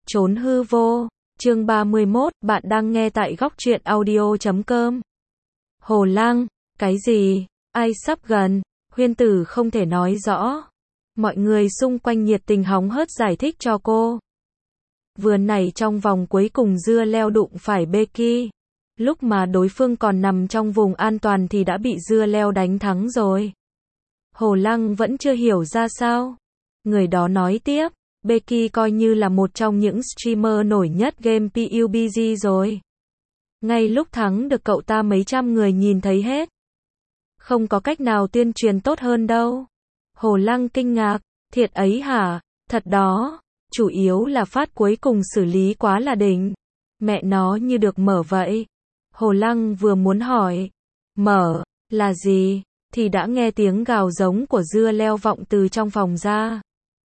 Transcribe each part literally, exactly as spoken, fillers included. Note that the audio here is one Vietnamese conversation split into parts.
Trốn hư vô, chương ba mươi mốt, bạn đang nghe tại góc truyện audio chấm com. Hồ Lăng, cái gì, ai sắp gần, Huyên Tử không thể nói rõ. Mọi người xung quanh nhiệt tình hóng hớt giải thích cho cô. Vừa nãy trong vòng cuối cùng dưa leo đụng phải Becky. Lúc mà đối phương còn nằm trong vùng an toàn thì đã bị dưa leo đánh thắng rồi. Hồ Lăng vẫn chưa hiểu ra sao. Người đó nói tiếp, Becky coi như là một trong những streamer nổi nhất game pê u bê giê rồi. Ngay lúc thắng được cậu ta mấy trăm người nhìn thấy hết. Không có cách nào tuyên truyền tốt hơn đâu. Hồ Lăng kinh ngạc, thiệt ấy hả, thật đó, chủ yếu là phát cuối cùng xử lý quá là đỉnh. Mẹ nó như được mở vậy. Hồ Lăng vừa muốn hỏi, mở, là gì, thì đã nghe tiếng gào giống của dưa leo vọng từ trong phòng ra.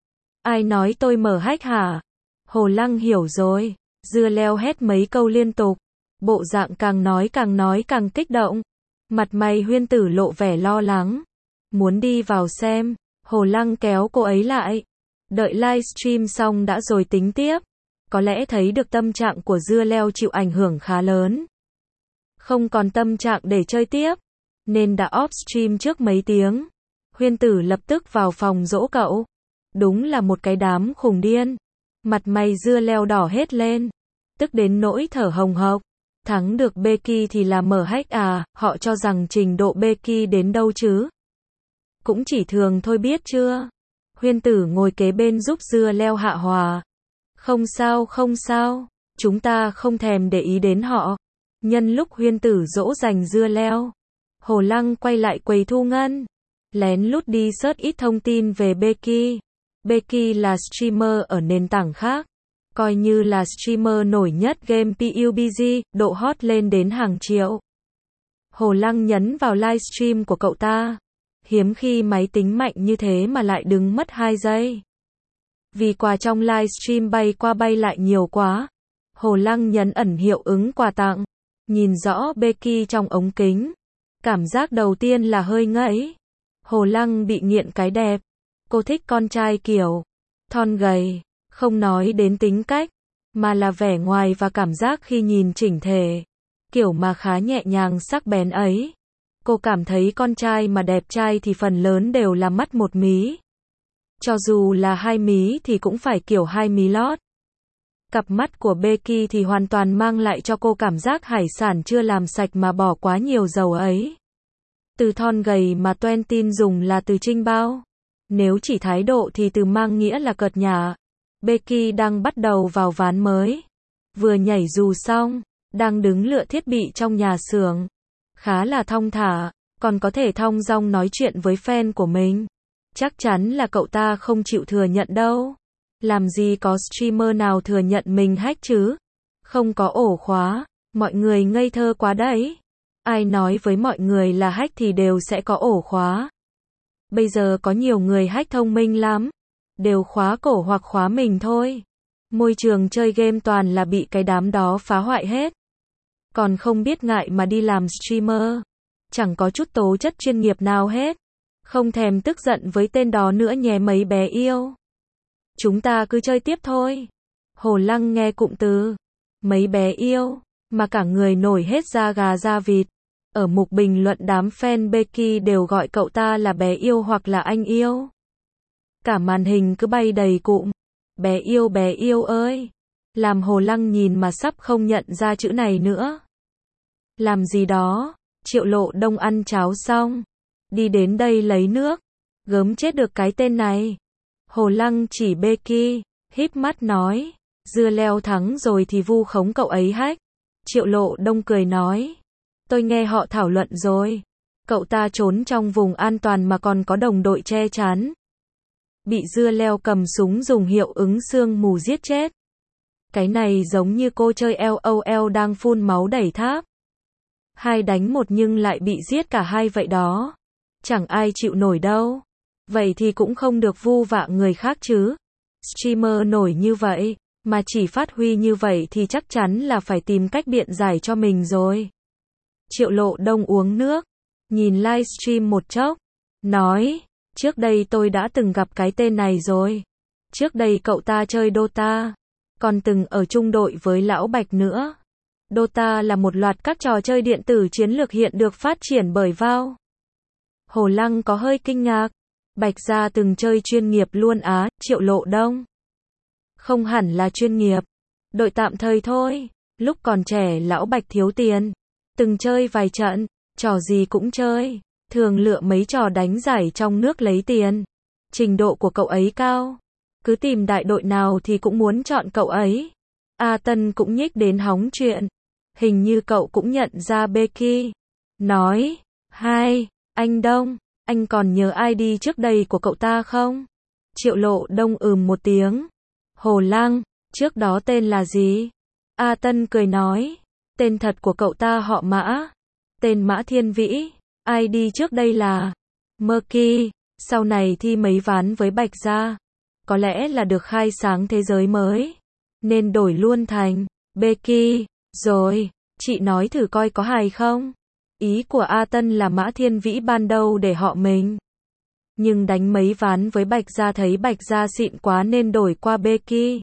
Ai nói tôi mở hack hả? Hồ Lăng hiểu rồi, dưa leo hét mấy câu liên tục, bộ dạng càng nói càng nói càng kích động. Mặt mày Huyên Tử lộ vẻ lo lắng, muốn đi vào xem. Hồ Lăng kéo cô ấy lại, đợi livestream xong đã rồi tính tiếp. Có lẽ thấy được tâm trạng của dưa leo chịu ảnh hưởng khá lớn, không còn tâm trạng để chơi tiếp, nên đã off stream trước mấy tiếng. Huyên Tử lập tức vào phòng dỗ cậu. Đúng là một cái đám khùng điên. Mặt mày dưa leo đỏ hết lên, tức đến nỗi thở hồng hộc. Thắng được Becky thì là mở hack à, họ cho rằng trình độ Becky đến đâu chứ? Cũng chỉ thường thôi biết chưa? Huyên Tử ngồi kế bên giúp dưa leo hạ hòa. Không sao không sao, chúng ta không thèm để ý đến họ. Nhân lúc Huyên Tử dỗ dành dưa leo, Hồ Lăng quay lại quầy thu ngân, lén lút đi search ít thông tin về Becky. Becky là streamer ở nền tảng khác, coi như là streamer nổi nhất game pê u bê giê, độ hot lên đến hàng triệu. Hồ Lăng nhấn vào livestream của cậu ta. Hiếm khi máy tính mạnh như thế mà lại đứng mất hai giây. Vì quà trong livestream bay qua bay lại nhiều quá, Hồ Lăng nhấn ẩn hiệu ứng quà tặng. Nhìn rõ Becky trong ống kính, cảm giác đầu tiên là hơi ngẫy. Hồ Lăng bị nghiện cái đẹp. Cô thích con trai kiểu thon gầy, không nói đến tính cách, mà là vẻ ngoài và cảm giác khi nhìn chỉnh thể, kiểu mà khá nhẹ nhàng sắc bén ấy. Cô cảm thấy con trai mà đẹp trai thì phần lớn đều là mắt một mí. Cho dù là hai mí thì cũng phải kiểu hai mí lót. Cặp mắt của Becky thì hoàn toàn mang lại cho cô cảm giác hải sản chưa làm sạch mà bỏ quá nhiều dầu ấy. Từ thon gầy mà Toan tin dùng là từ trinh bao. Nếu chỉ thái độ thì từ mang nghĩa là cợt nhả. Becky đang bắt đầu vào ván mới. Vừa nhảy dù xong, đang đứng lựa thiết bị trong nhà xưởng. Khá là thong thả, còn có thể thong dong nói chuyện với fan của mình. Chắc chắn là cậu ta không chịu thừa nhận đâu. Làm gì có streamer nào thừa nhận mình hack chứ? Không có ổ khóa, mọi người ngây thơ quá đấy. Ai nói với mọi người là hack thì đều sẽ có ổ khóa. Bây giờ có nhiều người hack thông minh lắm, đều khóa cổ hoặc khóa mình thôi. Môi trường chơi game toàn là bị cái đám đó phá hoại hết. Còn không biết ngại mà đi làm streamer. Chẳng có chút tố chất chuyên nghiệp nào hết. Không thèm tức giận với tên đó nữa nhé mấy bé yêu. Chúng ta cứ chơi tiếp thôi. Hồ Lăng nghe cụm từ mấy bé yêu mà cả người nổi hết da gà da vịt. Ở mục bình luận đám fan Becky đều gọi cậu ta là bé yêu hoặc là anh yêu. Cả màn hình cứ bay đầy cụm bé yêu bé yêu ơi. Làm Hồ Lăng nhìn mà sắp không nhận ra chữ này nữa. Làm gì đó? Triệu Lộ Đông ăn cháo xong, đi đến đây lấy nước. Gớm chết được cái tên này. Hồ Lăng chỉ Becky, híp mắt nói, dưa leo thắng rồi thì vu khống cậu ấy hack. Triệu Lộ Đông cười nói, tôi nghe họ thảo luận rồi. Cậu ta trốn trong vùng an toàn mà còn có đồng đội che chắn. Bị dưa leo cầm súng dùng hiệu ứng sương mù giết chết. Cái này giống như cô chơi LOL đang phun máu đẩy tháp. Hai đánh một nhưng lại bị giết cả hai vậy đó. Chẳng ai chịu nổi đâu. Vậy thì cũng không được vu vạ người khác chứ. Streamer nổi như vậy, mà chỉ phát huy như vậy thì chắc chắn là phải tìm cách biện giải cho mình rồi. Triệu Lộ Đông uống nước, nhìn livestream một chốc, nói, trước đây tôi đã từng gặp cái tên này rồi. Trước đây cậu ta chơi Dota. còn từng ở chung đội với Lão Bạch nữa. Dota là một loạt các trò chơi điện tử chiến lược hiện được phát triển bởi Valve. Hồ Lăng có hơi kinh ngạc. Bạch Gia từng chơi chuyên nghiệp luôn á, Triệu Lộ Đông. Không hẳn là chuyên nghiệp. Đội tạm thời thôi. Lúc còn trẻ Lão Bạch thiếu tiền. Từng chơi vài trận, trò gì cũng chơi. Thường lựa mấy trò đánh giải trong nước lấy tiền. Trình độ của cậu ấy cao. Cứ tìm đại đội nào thì cũng muốn chọn cậu ấy. A Tân cũng nhích đến hóng chuyện. Hình như cậu cũng nhận ra Becky. Nói, hai, anh Đông, anh còn nhớ i đê trước đây của cậu ta không? Triệu Lộ Đông ừm một tiếng. Hồ Lăng, trước đó tên là gì? A Tân cười nói, tên thật của cậu ta họ Mã. Tên Mã Thiên Vĩ. i đê trước đây là Murky, sau này thi mấy ván với Bạch Gia. Có lẽ là được khai sáng thế giới mới, nên đổi luôn thành Becky. Rồi, chị nói thử coi có hài không? Ý của A Tân là Mã Thiên Vĩ ban đầu để họ mình. Nhưng đánh mấy ván với Bạch Gia thấy Bạch Gia xịn quá nên đổi qua Becky.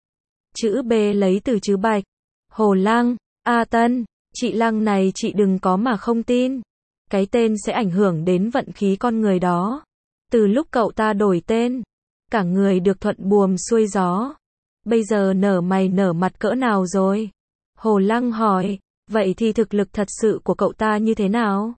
Chữ B lấy từ chữ Bạch. Hồ Lăng, A Tân, chị Lăng này chị đừng có mà không tin. Cái tên sẽ ảnh hưởng đến vận khí con người đó. Từ lúc cậu ta đổi tên, cả người được thuận buồm xuôi gió. Bây giờ nở mày nở mặt cỡ nào rồi? Hồ Lăng hỏi, vậy thì thực lực thật sự của cậu ta như thế nào?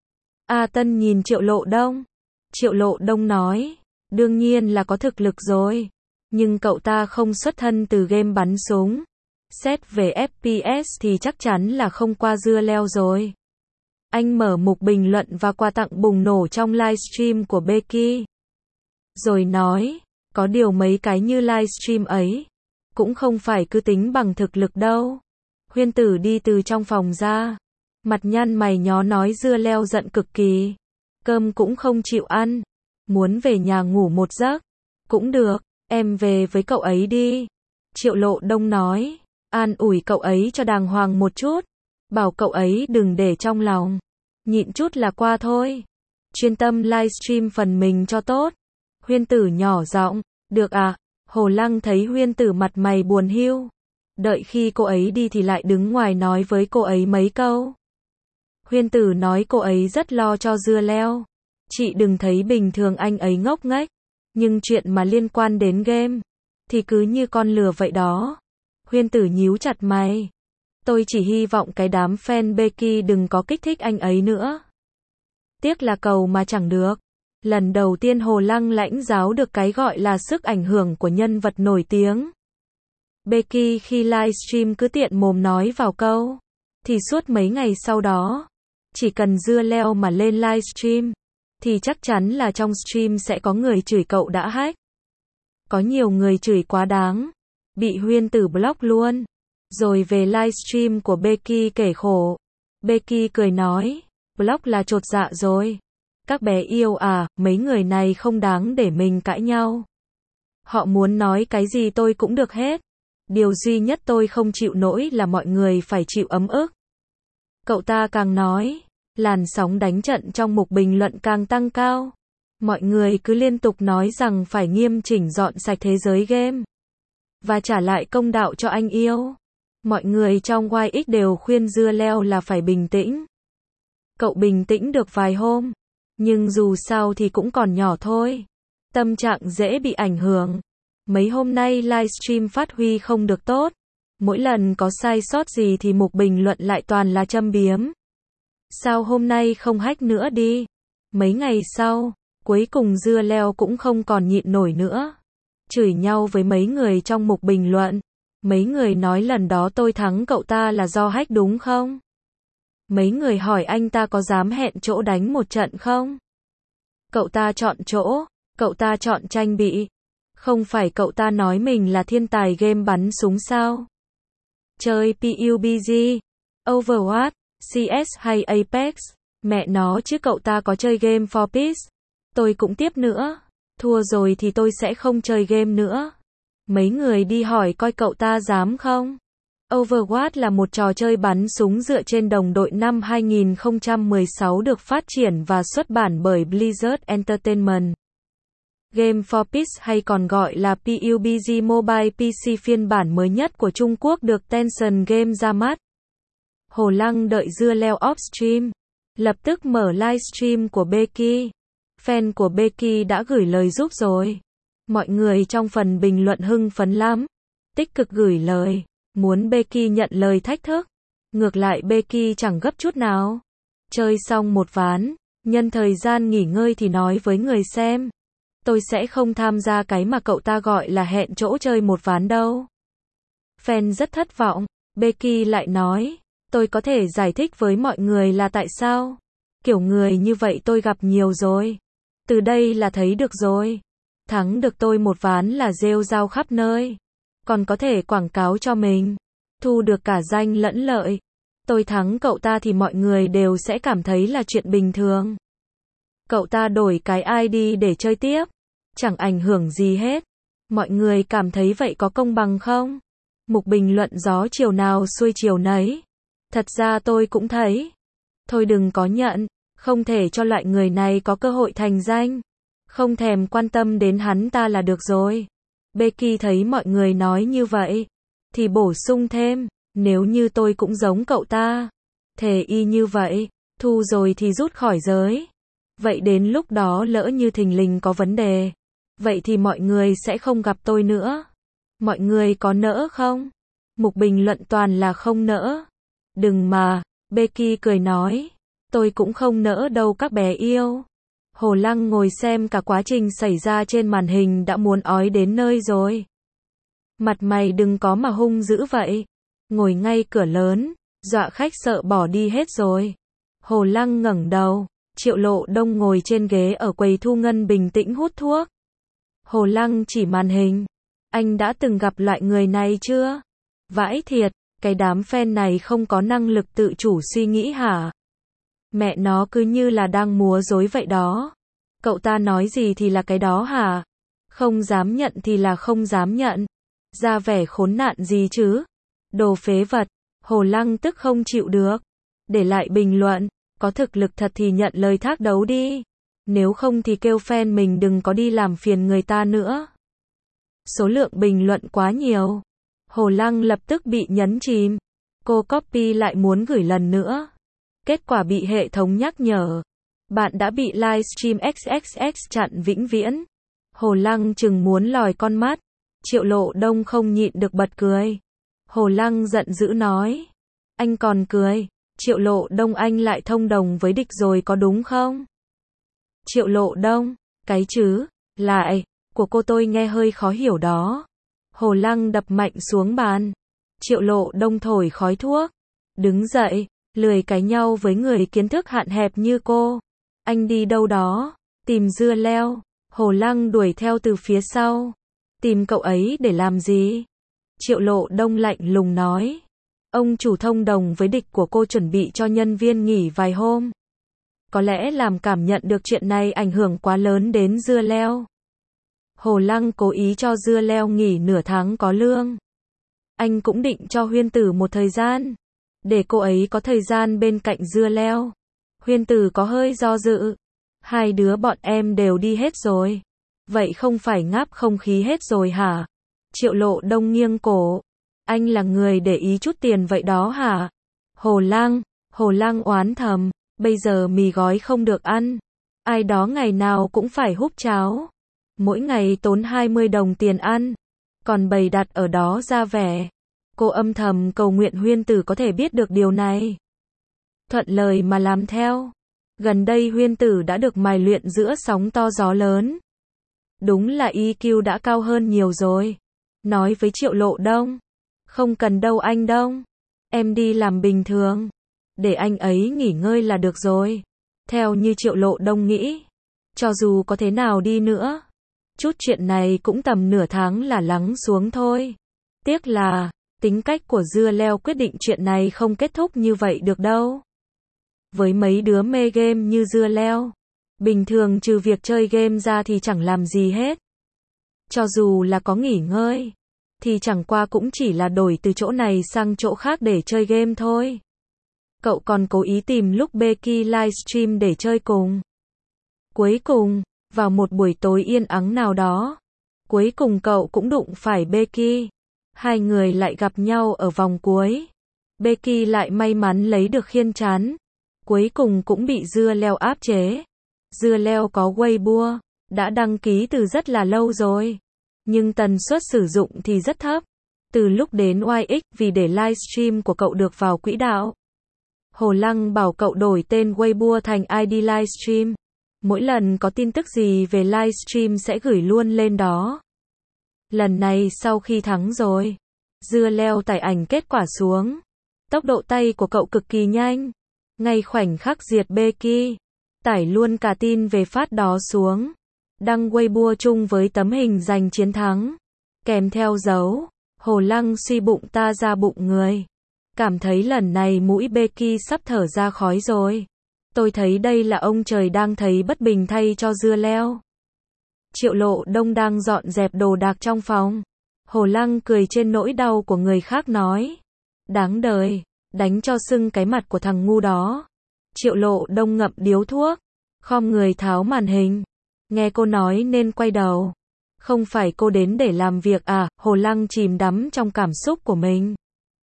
A Tân nhìn Triệu Lộ Đông. Triệu Lộ Đông nói, đương nhiên là có thực lực rồi. Nhưng cậu ta không xuất thân từ game bắn súng. Xét về ép pê ét thì chắc chắn là không qua dưa leo rồi. Anh mở mục bình luận và quà tặng bùng nổ trong livestream của Becky. Rồi nói, có điều mấy cái như livestream ấy, cũng không phải cứ tính bằng thực lực đâu. Huyên Tử đi từ trong phòng ra. Mặt nhăn mày nhó nói dưa leo giận cực kỳ. Cơm cũng không chịu ăn. Muốn về nhà ngủ một giấc. Cũng được, em về với cậu ấy đi. Triệu Lộ Đông nói, an ủi cậu ấy cho đàng hoàng một chút. Bảo cậu ấy đừng để trong lòng. Nhịn chút là qua thôi. Chuyên tâm livestream phần mình cho tốt. Huyên Tử nhỏ giọng, được à? Hồ Lăng thấy Huyên Tử mặt mày buồn hiu. Đợi khi cô ấy đi thì lại đứng ngoài nói với cô ấy mấy câu. Huyên Tử nói cô ấy rất lo cho dưa leo. Chị đừng thấy bình thường anh ấy ngốc nghếch. Nhưng chuyện mà liên quan đến game, thì cứ như con lừa vậy đó. Huyên Tử nhíu chặt mày. Tôi chỉ hy vọng cái đám fan Becky đừng có kích thích anh ấy nữa. Tiếc là cầu mà chẳng được. Lần đầu tiên Hồ Lăng lãnh giáo được cái gọi là sức ảnh hưởng của nhân vật nổi tiếng. Becky khi livestream cứ tiện mồm nói vào câu, thì suốt mấy ngày sau đó, chỉ cần dưa leo mà lên livestream, thì chắc chắn là trong stream sẽ có người chửi cậu đã hack. Có nhiều người chửi quá đáng, bị Huyên Tử block luôn. Rồi về livestream của Becky kể khổ. Becky cười nói, block là chột dạ rồi. Các bé yêu à, mấy người này không đáng để mình cãi nhau. Họ muốn nói cái gì tôi cũng được hết. Điều duy nhất tôi không chịu nổi là mọi người phải chịu ấm ức. Cậu ta càng nói, làn sóng đánh trận trong mục bình luận càng tăng cao. Mọi người cứ liên tục nói rằng phải nghiêm chỉnh dọn sạch thế giới game. Và trả lại công đạo cho anh yêu. Mọi người trong Y X đều khuyên dưa leo là phải bình tĩnh. Cậu bình tĩnh được vài hôm. Nhưng dù sao thì cũng còn nhỏ thôi. Tâm trạng dễ bị ảnh hưởng. Mấy hôm nay livestream phát huy không được tốt. Mỗi lần có sai sót gì thì mục bình luận lại toàn là châm biếm. Sao hôm nay không hack nữa đi? Mấy ngày sau, cuối cùng dưa leo cũng không còn nhịn nổi nữa. Chửi nhau với mấy người trong mục bình luận. Mấy người nói lần đó tôi thắng cậu ta là do hack đúng không? Mấy người hỏi anh ta có dám hẹn chỗ đánh một trận không? Cậu ta chọn chỗ, cậu ta chọn tranh bị. Không phải cậu ta nói mình là thiên tài game bắn súng sao? Chơi pê u bê giê, Overwatch, xê ét hay Apex, mẹ nó chứ cậu ta có chơi game for peace. Tôi cũng tiếp nữa. Thua rồi thì tôi sẽ không chơi game nữa. Mấy người đi hỏi coi cậu ta dám không? Overwatch là một trò chơi bắn súng dựa trên đồng đội năm hai nghìn không trăm mười sáu được phát triển và xuất bản bởi Blizzard Entertainment. Game for Peace hay còn gọi là pê u bê giê Mobile pê xê phiên bản mới nhất của Trung Quốc được Tencent Game ra mắt. Hồ Lăng đợi dưa leo off stream. Lập tức mở livestream của Becky. Fan của Becky đã gửi lời giúp rồi. Mọi người trong phần bình luận hưng phấn lắm. Tích cực gửi lời. Muốn Becky nhận lời thách thức. Ngược lại Becky chẳng gấp chút nào. Chơi xong một ván. Nhân thời gian nghỉ ngơi thì nói với người xem. Tôi sẽ không tham gia cái mà cậu ta gọi là hẹn chỗ chơi một ván đâu. Fan rất thất vọng. Becky lại nói. Tôi có thể giải thích với mọi người là tại sao. Kiểu người như vậy tôi gặp nhiều rồi. Từ đây là thấy được rồi. Thắng được tôi một ván là rêu rao khắp nơi. Còn có thể quảng cáo cho mình. Thu được cả danh lẫn lợi. Tôi thắng cậu ta thì mọi người đều sẽ cảm thấy là chuyện bình thường. Cậu ta đổi cái i đê để chơi tiếp. Chẳng ảnh hưởng gì hết. Mọi người cảm thấy vậy có công bằng không? Mục bình luận gió chiều nào xuôi chiều nấy. Thật ra tôi cũng thấy. Thôi đừng có nhận. Không thể cho loại người này có cơ hội thành danh. Không thèm quan tâm đến hắn ta là được rồi. Becky thấy mọi người nói như vậy. Thì bổ sung thêm. Nếu như tôi cũng giống cậu ta. Thề y như vậy. Thu rồi thì rút khỏi giới. Vậy đến lúc đó lỡ như thình lình có vấn đề. Vậy thì mọi người sẽ không gặp tôi nữa. Mọi người có nỡ không? Mục bình luận toàn là không nỡ. Đừng mà. Becky cười nói. Tôi cũng không nỡ đâu các bé yêu. Hồ Lăng ngồi xem cả quá trình xảy ra trên màn hình đã muốn ói đến nơi rồi. Mặt mày đừng có mà hung dữ vậy. Ngồi ngay cửa lớn. Dọa khách sợ bỏ đi hết rồi. Hồ Lăng ngẩng đầu. Triệu Lộ Đông ngồi trên ghế ở quầy thu ngân bình tĩnh hút thuốc. Hồ Lăng chỉ màn hình. Anh đã từng gặp loại người này chưa? Vãi thiệt, cái đám fan này không có năng lực tự chủ suy nghĩ hả? Mẹ nó cứ như là đang múa rối vậy đó. Cậu ta nói gì thì là cái đó hả? Không dám nhận thì là không dám nhận. Ra vẻ khốn nạn gì chứ? Đồ phế vật. Hồ Lăng tức không chịu được. Để lại bình luận. Có thực lực thật thì nhận lời thác đấu đi. Nếu không thì kêu fan mình đừng có đi làm phiền người ta nữa. Số lượng bình luận quá nhiều. Hồ Lăng lập tức bị nhấn chìm. Cô copy lại muốn gửi lần nữa. Kết quả bị hệ thống nhắc nhở. Bạn đã bị livestream ích ích ích chặn vĩnh viễn. Hồ Lăng chừng muốn lòi con mắt. Triệu Lộ Đông không nhịn được bật cười. Hồ Lăng giận dữ nói. Anh còn cười. Triệu Lộ Đông anh lại thông đồng với địch rồi có đúng không? Triệu Lộ Đông. Cái chứ. Lại. Của cô tôi nghe hơi khó hiểu đó. Hồ Lăng đập mạnh xuống bàn. Triệu Lộ Đông thổi khói thuốc. Đứng dậy. Lười cãi nhau với người kiến thức hạn hẹp như cô. Anh đi đâu đó? Tìm dưa leo. Hồ Lăng đuổi theo từ phía sau. Tìm cậu ấy để làm gì? Triệu Lộ Đông lạnh lùng nói. Ông chủ thông đồng với địch của cô chuẩn bị cho nhân viên nghỉ vài hôm. Có lẽ làm cảm nhận được chuyện này ảnh hưởng quá lớn đến dưa leo. Hồ Lăng cố ý cho dưa leo nghỉ nửa tháng có lương. Anh cũng định cho Huyên Tử một thời gian. Để cô ấy có thời gian bên cạnh dưa leo. Huyên Tử có hơi do dự. Hai đứa bọn em đều đi hết rồi. Vậy không phải ngáp không khí hết rồi hả? Triệu Lộ Đông nghiêng cổ. Anh là người để ý chút tiền vậy đó hả? Hồ Lăng. Hồ Lăng oán thầm. Bây giờ mì gói không được ăn. Ai đó ngày nào cũng phải húp cháo. Mỗi ngày tốn hai mươi đồng tiền ăn. Còn bày đặt ở đó ra vẻ. Cô âm thầm cầu nguyện Huyên Tử có thể biết được điều này. Thuận lời mà làm theo. Gần đây Huyên Tử đã được mài luyện giữa sóng to gió lớn. Đúng là i kiu đã cao hơn nhiều rồi. Nói với Triệu Lộ Đông. Không cần đâu anh Đông. Em đi làm bình thường. Để anh ấy nghỉ ngơi là được rồi. Theo như Triệu Lộ Đông nghĩ. Cho dù có thế nào đi nữa. Chút chuyện này cũng tầm nửa tháng là lắng xuống thôi. Tiếc là, tính cách của dưa leo quyết định chuyện này không kết thúc như vậy được đâu. Với mấy đứa mê game như dưa leo. Bình thường trừ việc chơi game ra thì chẳng làm gì hết. Cho dù là có nghỉ ngơi. Thì chẳng qua cũng chỉ là đổi từ chỗ này sang chỗ khác để chơi game thôi. Cậu còn cố ý tìm lúc Becky livestream để chơi cùng. Cuối cùng, Vào một buổi tối yên ắng nào đó, cuối cùng cậu cũng đụng phải Becky. Hai người lại gặp nhau ở vòng cuối. Becky lại may mắn lấy được khiên chắn. Cuối cùng cũng bị dưa leo áp chế. Dưa leo có Weibo, đã đăng ký từ rất là lâu rồi. Nhưng tần suất sử dụng thì rất thấp. Từ lúc đến oai ích vì để livestream của cậu được vào quỹ đạo. Hồ Lăng bảo cậu đổi tên Weibo thành i đê Livestream. Mỗi lần có tin tức gì về livestream sẽ gửi luôn lên đó. Lần này sau khi thắng rồi, dưa leo tải ảnh kết quả xuống. Tốc độ tay của cậu cực kỳ nhanh. Ngay khoảnh khắc diệt Becky, tải luôn cả tin về phát đó xuống. Đăng Weibo chung với tấm hình giành chiến thắng. Kèm theo dấu, Hồ Lăng suy bụng ta ra bụng người. Cảm thấy lần này mũi Becky sắp thở ra khói rồi. Tôi thấy đây là ông trời đang thấy bất bình thay cho dưa leo. Triệu Lộ Đông đang dọn dẹp đồ đạc trong phòng. Hồ Lăng cười trên nỗi đau của người khác nói. Đáng đời, đánh cho sưng cái mặt của thằng ngu đó. Triệu Lộ Đông ngậm điếu thuốc, khom người tháo màn hình. Nghe cô nói nên quay đầu. Không phải cô đến để làm việc à? Hồ Lăng chìm đắm trong cảm xúc của mình.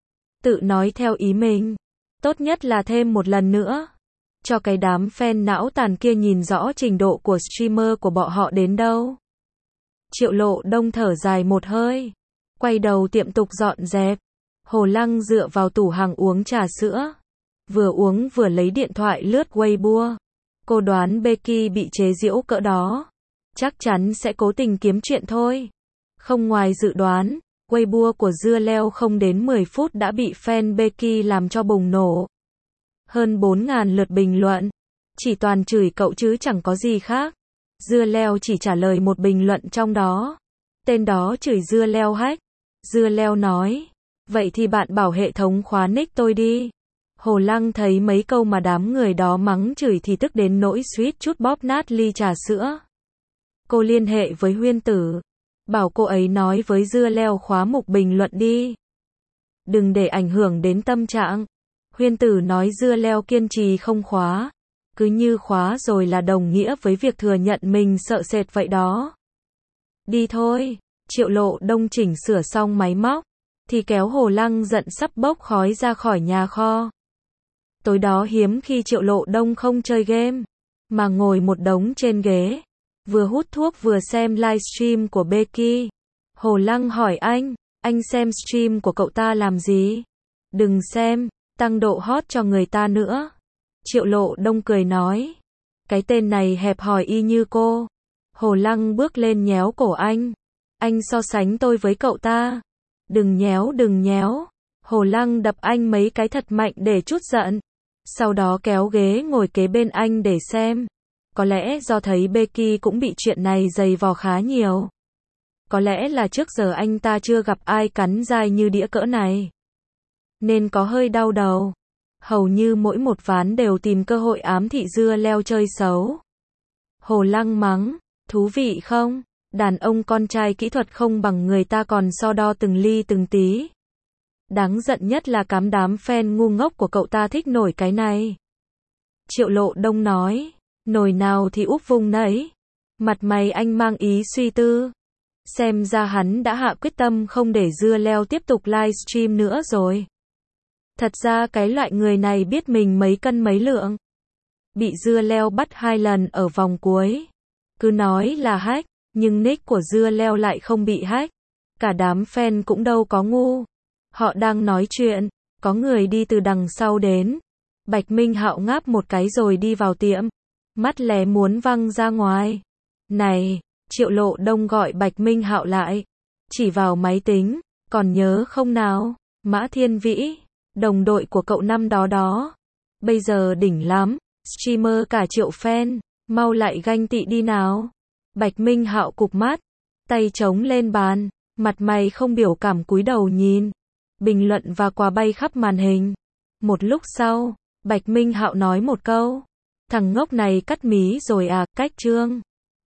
Tự nói theo ý mình. Tốt nhất là thêm một lần nữa. Cho cái đám fan não tàn kia nhìn rõ trình độ của streamer của bọn họ đến đâu. Triệu Lộ Đông thở dài một hơi. Quay đầu tiệm tục dọn dẹp. Hồ Lăng dựa vào tủ hàng uống trà sữa. Vừa uống vừa lấy điện thoại lướt Weibo. Cô đoán Becky bị chế giễu cỡ đó. Chắc chắn sẽ cố tình kiếm chuyện thôi. Không ngoài dự đoán, Weibo của dưa leo không đến mười phút đã bị fan Becky làm cho bùng nổ. Hơn bốn nghìn lượt bình luận. Chỉ toàn chửi cậu chứ chẳng có gì khác. Dưa leo chỉ trả lời một bình luận trong đó. Tên đó chửi dưa leo hack. Dưa leo nói. Vậy thì bạn bảo hệ thống khóa nick tôi đi. Hồ Lăng thấy mấy câu mà đám người đó mắng chửi thì tức đến nỗi suýt chút bóp nát ly trà sữa. Cô liên hệ với Huyên Tử. Bảo cô ấy nói với dưa leo khóa mục bình luận đi. Đừng để ảnh hưởng đến tâm trạng. Huyên Tử nói dưa leo kiên trì không khóa. Cứ như khóa rồi là đồng nghĩa với việc thừa nhận mình sợ sệt vậy đó. Đi thôi. Triệu Lộ Đông chỉnh sửa xong máy móc. Thì kéo Hồ Lăng giận sắp bốc khói ra khỏi nhà kho. Tối đó hiếm khi Triệu Lộ Đông không chơi game. Mà ngồi một đống trên ghế. Vừa hút thuốc vừa xem livestream của Becky. Hồ Lăng hỏi anh. Anh xem stream của cậu ta làm gì? Đừng xem. Tăng độ hot cho người ta nữa. Triệu Lộ Đông cười nói. Cái tên này hẹp hòi y như cô. Hồ Lăng bước lên nhéo cổ anh. Anh so sánh tôi với cậu ta. Đừng nhéo đừng nhéo. Hồ Lăng đập anh mấy cái thật mạnh để trút giận. Sau đó kéo ghế ngồi kế bên anh để xem. Có lẽ do thấy Becky cũng bị chuyện này dày vò khá nhiều. Có lẽ là trước giờ anh ta chưa gặp ai cắn dai như đĩa cỡ này. Nên có hơi đau đầu. Hầu như mỗi một ván đều tìm cơ hội ám thị dưa leo chơi xấu. Hồ Lăng mắng. Thú vị không? Đàn ông con trai kỹ thuật không bằng người ta còn so đo từng ly từng tí. Đáng giận nhất là cám đám fan ngu ngốc của cậu ta thích nổi cái này. Triệu Lộ Đông nói. Nổi nào thì úp vùng nấy. Mặt mày anh mang ý suy tư. Xem ra hắn đã hạ quyết tâm không để dưa leo tiếp tục livestream nữa rồi. Thật ra cái loại người này biết mình mấy cân mấy lượng. Bị dưa leo bắt hai lần ở vòng cuối. Cứ nói là hack, nhưng nick của dưa leo lại không bị hack. Cả đám fan cũng đâu có ngu. Họ đang nói chuyện, có người đi từ đằng sau đến. Bạch Minh Hạo ngáp một cái rồi đi vào tiệm. Mắt lé muốn văng ra ngoài. Này, Triệu Lộ Đông gọi Bạch Minh Hạo lại. Chỉ vào máy tính, còn nhớ không nào? Mã Thiên Vĩ, đồng đội của cậu năm đó đó. Bây giờ đỉnh lắm, streamer cả triệu fan, mau lại ganh tị đi nào. Bạch Minh Hạo cụp mắt, tay chống lên bàn, mặt mày không biểu cảm cúi đầu nhìn. Bình luận và quà bay khắp màn hình. Một lúc sau, Bạch Minh Hạo nói một câu. Thằng ngốc này cắt mí rồi à, cách trương.